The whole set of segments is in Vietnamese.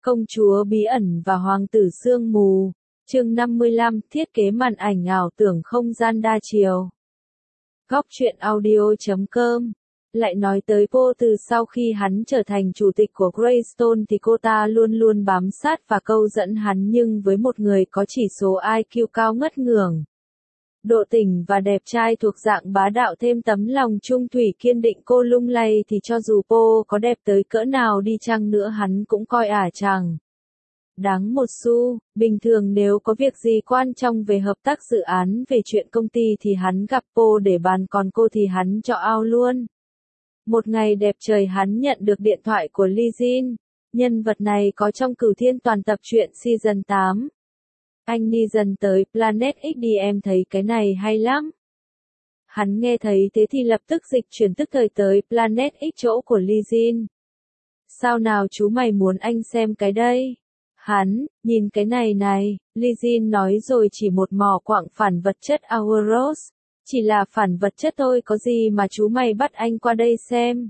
Công chúa bí ẩn và hoàng tử sương mù. Chương 55, thiết kế màn ảnh ảo tưởng không gian đa chiều. Góc truyện audio.com. Lại nói tới cô từ sau khi hắn trở thành chủ tịch của Greystone thì cô ta luôn luôn bám sát và câu dẫn hắn, nhưng với một người có chỉ số IQ cao ngất ngưởng, độ tỉnh và đẹp trai thuộc dạng bá đạo thêm tấm lòng trung thủy kiên định cô lung lay thì cho dù cô có đẹp tới cỡ nào đi chăng nữa hắn cũng coi chẳng đáng một xu. Bình thường nếu có việc gì quan trọng về hợp tác dự án, về chuyện công ty thì hắn gặp cô để bàn, còn cô thì hắn cho out luôn. Một ngày đẹp trời hắn nhận được điện thoại của Lee Jin. Nhân vật này có trong Cửu Thiên toàn tập truyện Season 8. Anh đi dần tới Planet X đi, em thấy cái này hay lắm. Hắn nghe thấy thế thì lập tức dịch chuyển tức thời tới Planet X chỗ của Lee Jin. Sao nào chú mày muốn anh xem cái đây? Hắn, nhìn cái này này, Lee Jin nói rồi chỉ một mỏ quặng phản vật chất Aoros. Chỉ là phản vật chất thôi, có gì mà chú mày bắt anh qua đây xem.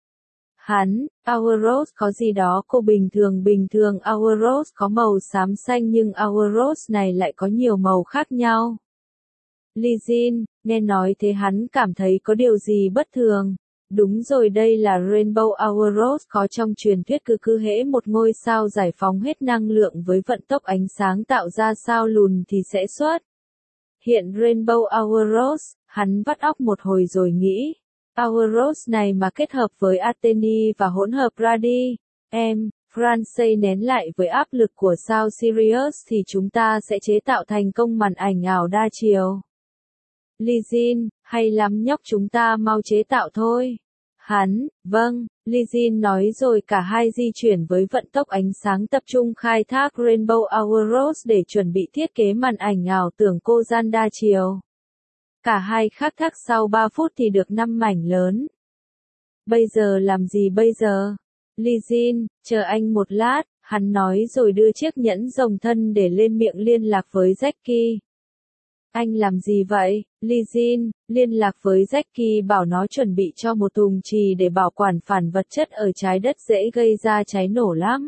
Hắn, Aoros có gì đó cô bình thường Aoros có màu xám xanh nhưng Aoros này lại có nhiều màu khác nhau. Lee Jin, nghe nói thế hắn cảm thấy có điều gì bất thường. Đúng rồi, đây là Rainbow Aoros, có trong truyền thuyết cứ hễ một ngôi sao giải phóng hết năng lượng với vận tốc ánh sáng tạo ra sao lùn thì sẽ xuất hiện Rainbow Aoros. Hắn vắt óc một hồi rồi nghĩ, Aoros này mà kết hợp với Athene và hỗn hợp Radi, Francais nén lại với áp lực của sao Sirius thì chúng ta sẽ chế tạo thành công màn ảnh ảo đa chiều. Lee Jin, hay lắm nhóc, chúng ta mau chế tạo thôi. Hắn, vâng, Lee Jin nói rồi cả hai di chuyển với vận tốc ánh sáng tập trung khai thác Rainbow Aoros để chuẩn bị thiết kế màn ảnh ảo tưởng cô gian đa chiều. Cả hai khắc thác sau 3 phút thì được 5 mảnh lớn. Bây giờ làm gì bây giờ? Lee Jin, chờ anh một lát, hắn nói rồi đưa chiếc nhẫn rồng thân để lên miệng liên lạc với Jackie. Anh làm gì vậy? Lee Jin, liên lạc với Jackie bảo nó chuẩn bị cho một thùng chì để bảo quản phản vật chất ở trái đất dễ gây ra cháy nổ lắm.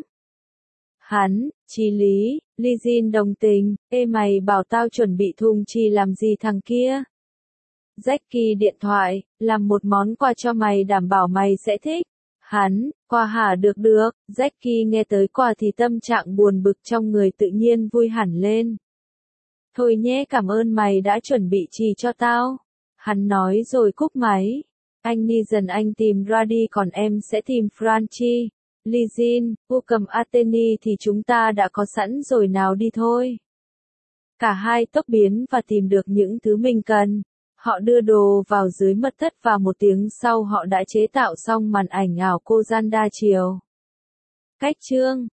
Hắn, chí lý. Lee Jin đồng tình, ê mày bảo tao chuẩn bị thùng chì làm gì thằng kia? Jackie điện thoại, làm một món quà cho mày đảm bảo mày sẽ thích. Hắn, quà hả, được. Jackie nghe tới quà thì tâm trạng buồn bực trong người tự nhiên vui hẳn lên. Thôi nhé, cảm ơn mày đã chuẩn bị chì cho tao. Hắn nói rồi cúp máy. Anh đi dần, anh tìm Radi còn em sẽ tìm Franchi. Lee Jin, cô cầm Athene thì chúng ta đã có sẵn rồi, nào đi thôi. Cả hai tốc biến và tìm được những thứ mình cần. Họ đưa đồ vào dưới mật thất và 1 tiếng sau họ đã chế tạo xong màn ảnh ảo cô gian đa chiều. Cách chương